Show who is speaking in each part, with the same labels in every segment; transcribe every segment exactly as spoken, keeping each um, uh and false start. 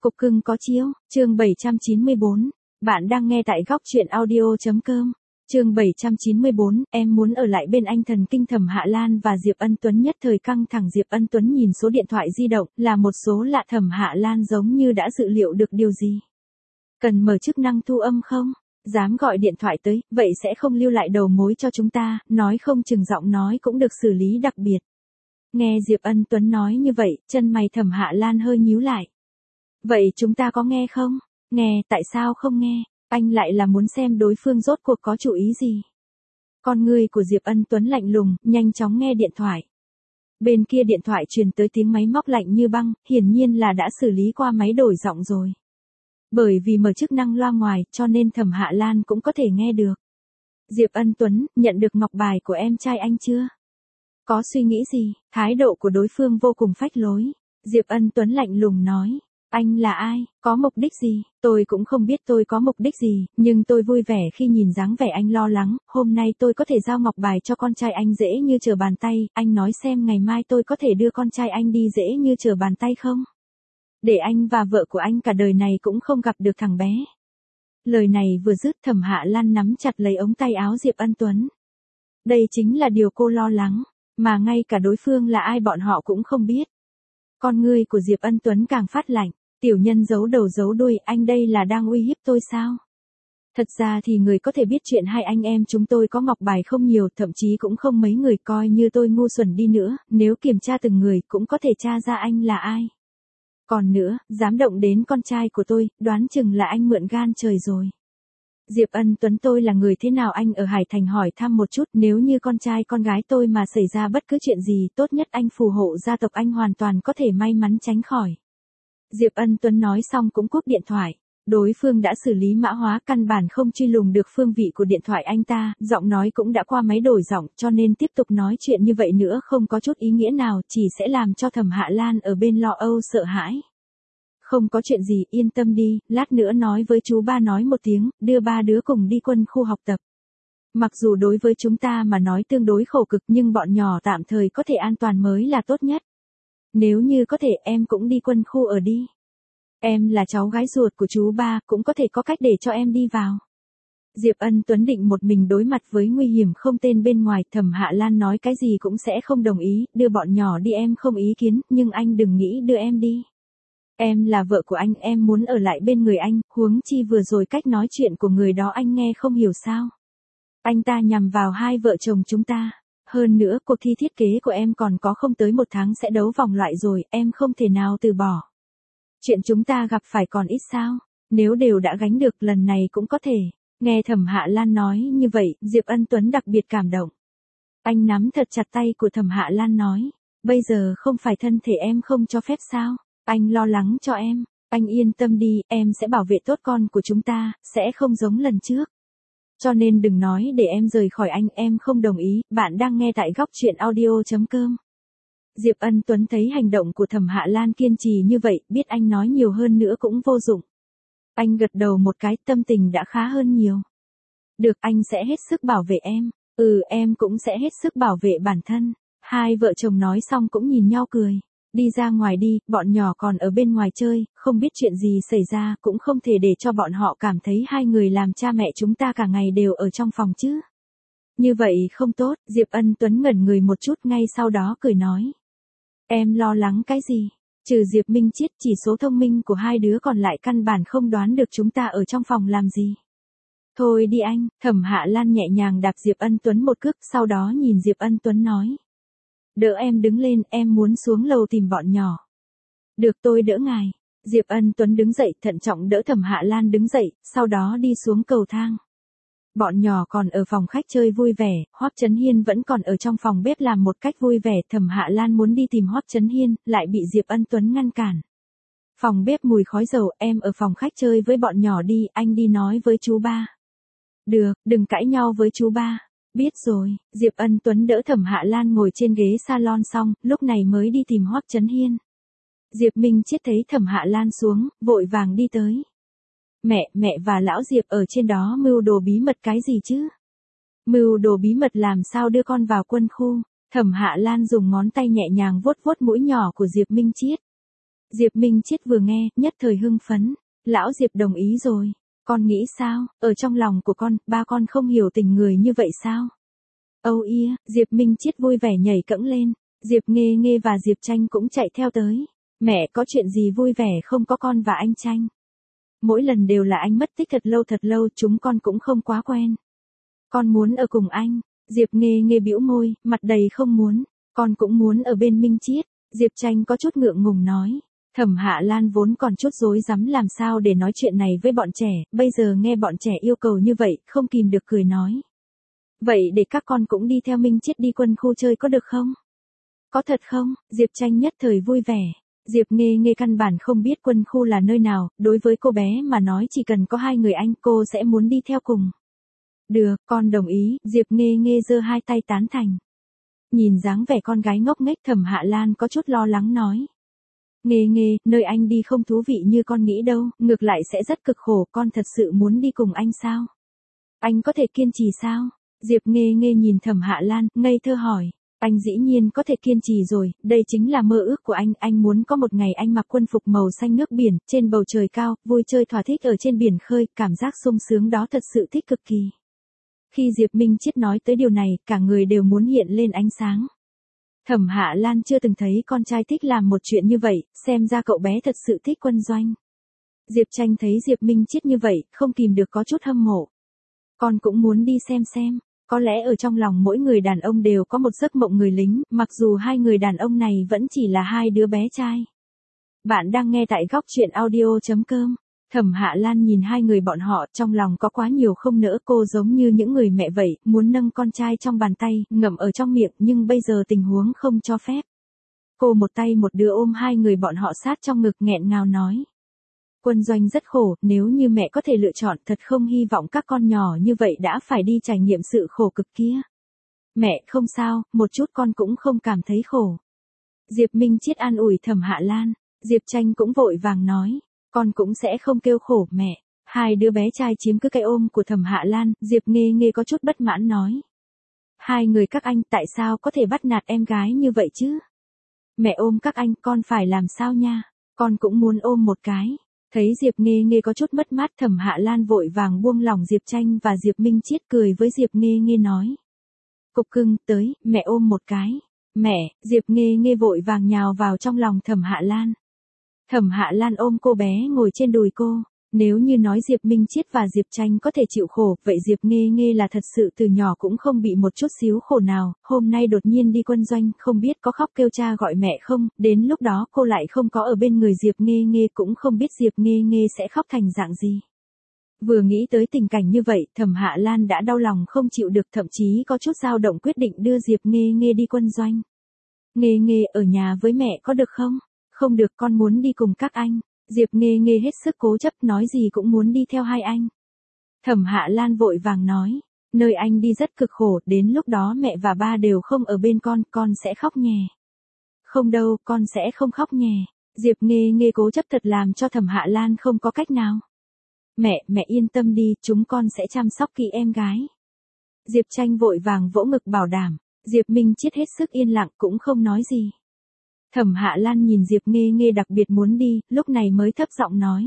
Speaker 1: Cục cưng có chiếu, chương bảy trăm chín mươi bốn. Bạn đang nghe tại góc truyện audio.com. Chương bảy trăm chín mươi bốn, em muốn ở lại bên anh. Thần kinh Thẩm Hạ Lan và Diệp Ân Tuấn nhất thời căng thẳng. Diệp Ân Tuấn nhìn số điện thoại di động, là một số lạ. Thẩm Hạ Lan giống như đã dự liệu được điều gì. Cần mở chức năng thu âm không? Dám gọi điện thoại tới, vậy sẽ không lưu lại đầu mối cho chúng ta, nói không chừng giọng nói cũng được xử lý đặc biệt. Nghe Diệp Ân Tuấn nói như vậy, chân mày Thẩm Hạ Lan hơi nhíu lại. Vậy chúng ta có nghe không? Nghe, tại sao không nghe? Anh lại là muốn xem đối phương rốt cuộc có chủ ý gì. Con người của Diệp Ân Tuấn lạnh lùng, nhanh chóng nghe điện thoại. Bên kia điện thoại truyền tới tiếng máy móc lạnh như băng, hiển nhiên là đã xử lý qua máy đổi giọng rồi. Bởi vì mở chức năng loa ngoài, cho nên Thẩm Hạ Lan cũng có thể nghe được. Diệp Ân Tuấn, nhận được ngọc bài của em trai anh chưa? Có suy nghĩ gì? Thái độ của đối phương vô cùng phách lối. Diệp Ân Tuấn lạnh lùng nói. Anh là ai? Có mục đích gì? Tôi cũng không biết tôi có mục đích gì, nhưng tôi vui vẻ khi nhìn dáng vẻ anh lo lắng. Hôm nay tôi có thể giao ngọc bài cho con trai anh dễ như trở bàn tay. Anh nói xem ngày mai tôi có thể đưa con trai anh đi dễ như trở bàn tay không? Để anh và vợ của anh cả đời này cũng không gặp được thằng bé. Lời này vừa dứt, Thẩm Hạ Lan nắm chặt lấy ống tay áo Diệp Ân Tuấn. Đây chính là điều cô lo lắng, mà ngay cả đối phương là ai bọn họ cũng không biết. Con ngươi của Diệp Ân Tuấn càng phát lạnh. Tiểu nhân giấu đầu giấu đuôi, anh đây là đang uy hiếp tôi sao? Thật ra thì người có thể biết chuyện hai anh em chúng tôi có ngọc bài không nhiều, thậm chí cũng không mấy người. Coi như tôi ngu xuẩn đi nữa, nếu kiểm tra từng người cũng có thể tra ra anh là ai. Còn nữa, dám động đến con trai của tôi, đoán chừng là anh mượn gan trời rồi. Diệp Ân Tuấn, tôi là người thế nào anh ở Hải Thành hỏi thăm một chút, nếu như con trai con gái tôi mà xảy ra bất cứ chuyện gì, tốt nhất anh phù hộ gia tộc anh hoàn toàn có thể may mắn tránh khỏi. Diệp Ân Tuấn nói xong cũng cúp điện thoại. Đối phương đã xử lý mã hóa, căn bản không truy lùng được phương vị của điện thoại anh ta, giọng nói cũng đã qua máy đổi giọng, cho nên tiếp tục nói chuyện như vậy nữa không có chút ý nghĩa nào, chỉ sẽ làm cho Thẩm Hạ Lan ở bên lo âu sợ hãi. Không có chuyện gì, yên tâm đi, lát nữa nói với chú ba nói một tiếng, đưa ba đứa cùng đi quân khu học tập. Mặc dù đối với chúng ta mà nói tương đối khổ cực, nhưng bọn nhỏ tạm thời có thể an toàn mới là tốt nhất. Nếu như có thể em cũng đi quân khu ở đi. Em là cháu gái ruột của chú ba, cũng có thể có cách để cho em đi vào. Diệp Ân Tuấn định một mình đối mặt với nguy hiểm không tên bên ngoài. Thẩm Hạ Lan nói cái gì cũng sẽ không đồng ý, đưa bọn nhỏ đi em không ý kiến, nhưng anh đừng nghĩ đưa em đi. Em là vợ của anh, em muốn ở lại bên người anh, huống chi vừa rồi cách nói chuyện của người đó anh nghe không hiểu sao. Anh ta nhằm vào hai vợ chồng chúng ta. Hơn nữa, cuộc thi thiết kế của em còn có không tới một tháng sẽ đấu vòng loại rồi, em không thể nào từ bỏ. Chuyện chúng ta gặp phải còn ít sao, nếu đều đã gánh được lần này cũng có thể. Nghe Thẩm Hạ Lan nói như vậy, Diệp Ân Tuấn đặc biệt cảm động. Anh nắm thật chặt tay của Thẩm Hạ Lan nói, bây giờ không phải thân thể em không cho phép sao, anh lo lắng cho em, anh yên tâm đi, em sẽ bảo vệ tốt con của chúng ta, sẽ không giống lần trước. Cho nên đừng nói để em rời khỏi anh, em không đồng ý. Bạn đang nghe tại góc truyện audio.com. Diệp Ân Tuấn thấy hành động của Thẩm Hạ Lan kiên trì như vậy, biết anh nói nhiều hơn nữa cũng vô dụng. Anh gật đầu một cái, tâm tình đã khá hơn nhiều. Được, anh sẽ hết sức bảo vệ em. Ừ, em cũng sẽ hết sức bảo vệ bản thân. Hai vợ chồng nói xong cũng nhìn nhau cười. Đi ra ngoài đi, bọn nhỏ còn ở bên ngoài chơi, không biết chuyện gì xảy ra, cũng không thể để cho bọn họ cảm thấy hai người làm cha mẹ chúng ta cả ngày đều ở trong phòng chứ. Như vậy không tốt. Diệp Ân Tuấn ngẩn người một chút, ngay sau đó cười nói. Em lo lắng cái gì? Trừ Diệp Minh Chiết, chỉ số thông minh của hai đứa còn lại căn bản không đoán được chúng ta ở trong phòng làm gì. Thôi đi anh. Thẩm Hạ Lan nhẹ nhàng đạp Diệp Ân Tuấn một cước, sau đó nhìn Diệp Ân Tuấn nói. Đỡ em đứng lên, em muốn xuống lầu tìm bọn nhỏ. Được, tôi đỡ ngài. Diệp Ân Tuấn đứng dậy, thận trọng đỡ Thẩm Hạ Lan đứng dậy, sau đó đi xuống cầu thang. Bọn nhỏ còn ở phòng khách chơi vui vẻ, Hoắc Chấn Hiên vẫn còn ở trong phòng bếp làm một cách vui vẻ. Thẩm Hạ Lan muốn đi tìm Hoắc Chấn Hiên, lại bị Diệp Ân Tuấn ngăn cản. Phòng bếp mùi khói dầu, em ở phòng khách chơi với bọn nhỏ đi, anh đi nói với chú ba. Được, đừng cãi nhau với chú ba. Biết rồi. Diệp Ân Tuấn đỡ Thẩm Hạ Lan ngồi trên ghế salon xong, lúc này mới đi tìm Hoắc Chấn Hiên. Diệp Minh Chiết thấy Thẩm Hạ Lan xuống, vội vàng đi tới. Mẹ, mẹ và lão Diệp ở trên đó mưu đồ bí mật cái gì chứ? Mưu đồ bí mật làm sao đưa con vào quân khu? Thẩm Hạ Lan dùng ngón tay nhẹ nhàng vuốt vuốt mũi nhỏ của Diệp Minh Chiết. Diệp Minh Chiết vừa nghe, nhất thời hưng phấn. Lão Diệp đồng ý rồi. Con nghĩ sao, ở trong lòng của con, ba con không hiểu tình người như vậy sao? Âu ia, Diệp Minh Chiết vui vẻ nhảy cẫng lên. Diệp Nghê Nghê và Diệp Tranh cũng chạy theo tới. Mẹ có chuyện gì vui vẻ không có con và anh Tranh? Mỗi lần đều là anh mất tích thật lâu thật lâu, chúng con cũng không quá quen. Con muốn ở cùng anh. Diệp Nghê Nghê bĩu môi, mặt đầy không muốn. Con cũng muốn ở bên Minh Chiết. Diệp Tranh có chút ngượng ngùng nói. Thẩm Hạ Lan vốn còn chút rối rắm làm sao để nói chuyện này với bọn trẻ, bây giờ nghe bọn trẻ yêu cầu như vậy, không kìm được cười nói. Vậy để các con cũng đi theo Minh Chiết đi quân khu chơi có được không? Có thật không? Diệp Tranh nhất thời vui vẻ. Diệp Nghê Nghê căn bản không biết quân khu là nơi nào, đối với cô bé mà nói chỉ cần có hai người anh cô sẽ muốn đi theo cùng. Được, con đồng ý, Diệp Nghê Nghê giơ hai tay tán thành. Nhìn dáng vẻ con gái ngốc nghếch Thẩm Hạ Lan có chút lo lắng nói. Nghê Nghê, nơi anh đi không thú vị như con nghĩ đâu, ngược lại sẽ rất cực khổ, con thật sự muốn đi cùng anh sao? Anh có thể kiên trì sao? Diệp Nghê Nghê nhìn Thẩm Hạ Lan, ngây thơ hỏi. Anh dĩ nhiên có thể kiên trì rồi, đây chính là mơ ước của anh, anh muốn có một ngày anh mặc quân phục màu xanh nước biển, trên bầu trời cao, vui chơi thỏa thích ở trên biển khơi, cảm giác sung sướng đó thật sự thích cực kỳ. Khi Diệp Minh Chiết nói tới điều này, cả người đều muốn hiện lên ánh sáng. Thẩm Hạ Lan chưa từng thấy con trai thích làm một chuyện như vậy, xem ra cậu bé thật sự thích quân doanh. Diệp Tranh thấy Diệp Minh Chiết như vậy, không kìm được có chút hâm mộ. Con cũng muốn đi xem xem. Có lẽ ở trong lòng mỗi người đàn ông đều có một giấc mộng người lính, mặc dù hai người đàn ông này vẫn chỉ là hai đứa bé trai. Bạn đang nghe tại góc truyện audio chấm com. Thẩm Hạ Lan nhìn hai người bọn họ, trong lòng có quá nhiều không nỡ, cô giống như những người mẹ vậy, muốn nâng con trai trong bàn tay, ngậm ở trong miệng, nhưng bây giờ tình huống không cho phép. Cô một tay một đứa ôm hai người bọn họ sát trong ngực, nghẹn ngào nói. Quân doanh rất khổ, nếu như mẹ có thể lựa chọn, thật không hy vọng các con nhỏ như vậy đã phải đi trải nghiệm sự khổ cực kia. Mẹ, không sao, một chút con cũng không cảm thấy khổ. Diệp Minh Chiết an ủi Thẩm Hạ Lan. Diệp Tranh cũng vội vàng nói. Con cũng sẽ không kêu khổ mẹ. Hai đứa bé trai chiếm cứ cái ôm của Thẩm Hạ Lan, Diệp Nghê Nghê có chút bất mãn nói. Hai người các anh tại sao có thể bắt nạt em gái như vậy chứ? Mẹ ôm các anh, con phải làm sao nha? Con cũng muốn ôm một cái. Thấy Diệp Nghê Nghê có chút mất mát, Thẩm Hạ Lan vội vàng buông lỏng Diệp Tranh và Diệp Minh Chiết, cười với Diệp Nghê Nghê nói. Cục cưng, tới, mẹ ôm một cái. Mẹ, Diệp Nghê Nghê vội vàng nhào vào trong lòng Thẩm Hạ Lan. Thẩm Hạ Lan ôm cô bé ngồi trên đùi cô. Nếu như nói Diệp Minh Chiết và Diệp Tranh có thể chịu khổ, vậy Diệp Nghê Nghê là thật sự từ nhỏ cũng không bị một chút xíu khổ nào, hôm nay đột nhiên đi quân doanh, không biết có khóc kêu cha gọi mẹ không, đến lúc đó cô lại không có ở bên người Diệp Nghê Nghê, cũng không biết Diệp Nghê Nghê sẽ khóc thành dạng gì. Vừa nghĩ tới tình cảnh như vậy, Thẩm Hạ Lan đã đau lòng không chịu được, thậm chí có chút dao động quyết định đưa Diệp Nghê Nghê đi quân doanh. Nghê Nghê ở nhà với mẹ có được không? Không được, con muốn đi cùng các anh. Diệp Nghê Nghê hết sức cố chấp, nói gì cũng muốn đi theo hai anh. Thẩm Hạ Lan vội vàng nói, nơi anh đi rất cực khổ, đến lúc đó mẹ và ba đều không ở bên con, con sẽ khóc nhè. Không đâu, con sẽ không khóc nhè. Diệp Nghê Nghê cố chấp thật làm cho Thẩm Hạ Lan không có cách nào. Mẹ, mẹ yên tâm đi, chúng con sẽ chăm sóc kỹ em gái. Diệp Tranh vội vàng vỗ ngực bảo đảm, Diệp Minh Chiết hết sức yên lặng cũng không nói gì. Thẩm Hạ Lan nhìn Diệp Nghê Nghê đặc biệt muốn đi, lúc này mới thấp giọng nói.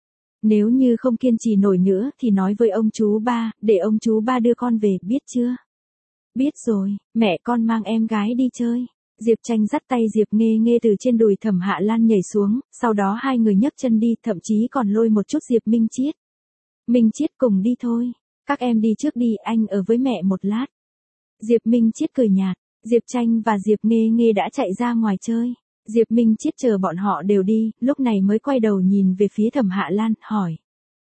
Speaker 1: Nếu như không kiên trì nổi nữa thì nói với ông chú ba, để ông chú ba đưa con về, biết chưa? Biết rồi, mẹ con mang em gái đi chơi. Diệp Tranh dắt tay Diệp Nghê Nghê từ trên đùi Thẩm Hạ Lan nhảy xuống, sau đó hai người nhấc chân đi, thậm chí còn lôi một chút Diệp Minh Chiết. Minh Chiết cùng đi thôi, các em đi trước đi, anh ở với mẹ một lát. Diệp Minh Chiết cười nhạt. Diệp Tranh và Diệp Nghê Nghê đã chạy ra ngoài chơi. Diệp Minh Chiết chờ bọn họ đều đi, lúc này mới quay đầu nhìn về phía Thẩm Hạ Lan, hỏi.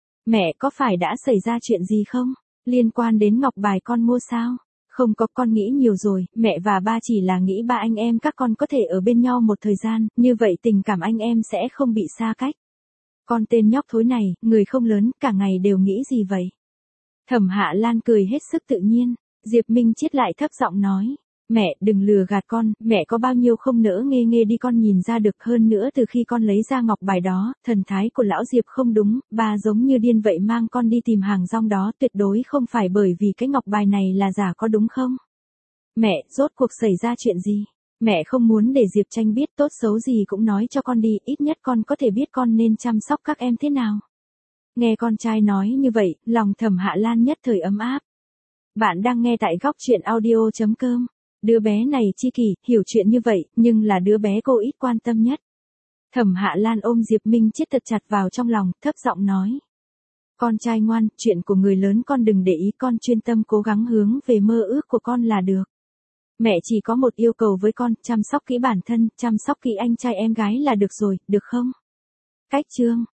Speaker 1: Mẹ có phải đã xảy ra chuyện gì không? Liên quan đến ngọc bài con mua sao? Không có, con nghĩ nhiều rồi, mẹ và ba chỉ là nghĩ ba anh em các con có thể ở bên nhau một thời gian, như vậy tình cảm anh em sẽ không bị xa cách. Con tên nhóc thối này, người không lớn, cả ngày đều nghĩ gì vậy? Thẩm Hạ Lan cười hết sức tự nhiên, Diệp Minh Chiết lại thấp giọng nói. Mẹ, đừng lừa gạt con, mẹ có bao nhiêu không nỡ Nghê Nghê đi, con nhìn ra được, hơn nữa từ khi con lấy ra ngọc bài đó, thần thái của lão Diệp không đúng, ba giống như điên vậy mang con đi tìm hàng rong đó, tuyệt đối không phải bởi vì cái ngọc bài này là giả, có đúng không? Mẹ, rốt cuộc xảy ra chuyện gì? Mẹ không muốn để Diệp Tranh biết, tốt xấu gì cũng nói cho con đi, ít nhất con có thể biết con nên chăm sóc các em thế nào. Nghe con trai nói như vậy, lòng Thẩm Hạ Lan nhất thời ấm áp. Bạn đang nghe tại góc truyện audio.com. Đứa bé này chi kỷ, hiểu chuyện như vậy, nhưng là đứa bé cô ít quan tâm nhất. Thẩm Hạ Lan ôm Diệp Minh Chết thật chặt vào trong lòng, thấp giọng nói. Con trai ngoan, chuyện của người lớn con đừng để ý, con chuyên tâm cố gắng hướng về mơ ước của con là được. Mẹ chỉ có một yêu cầu với con, chăm sóc kỹ bản thân, chăm sóc kỹ anh trai em gái là được rồi, được không? Cách chương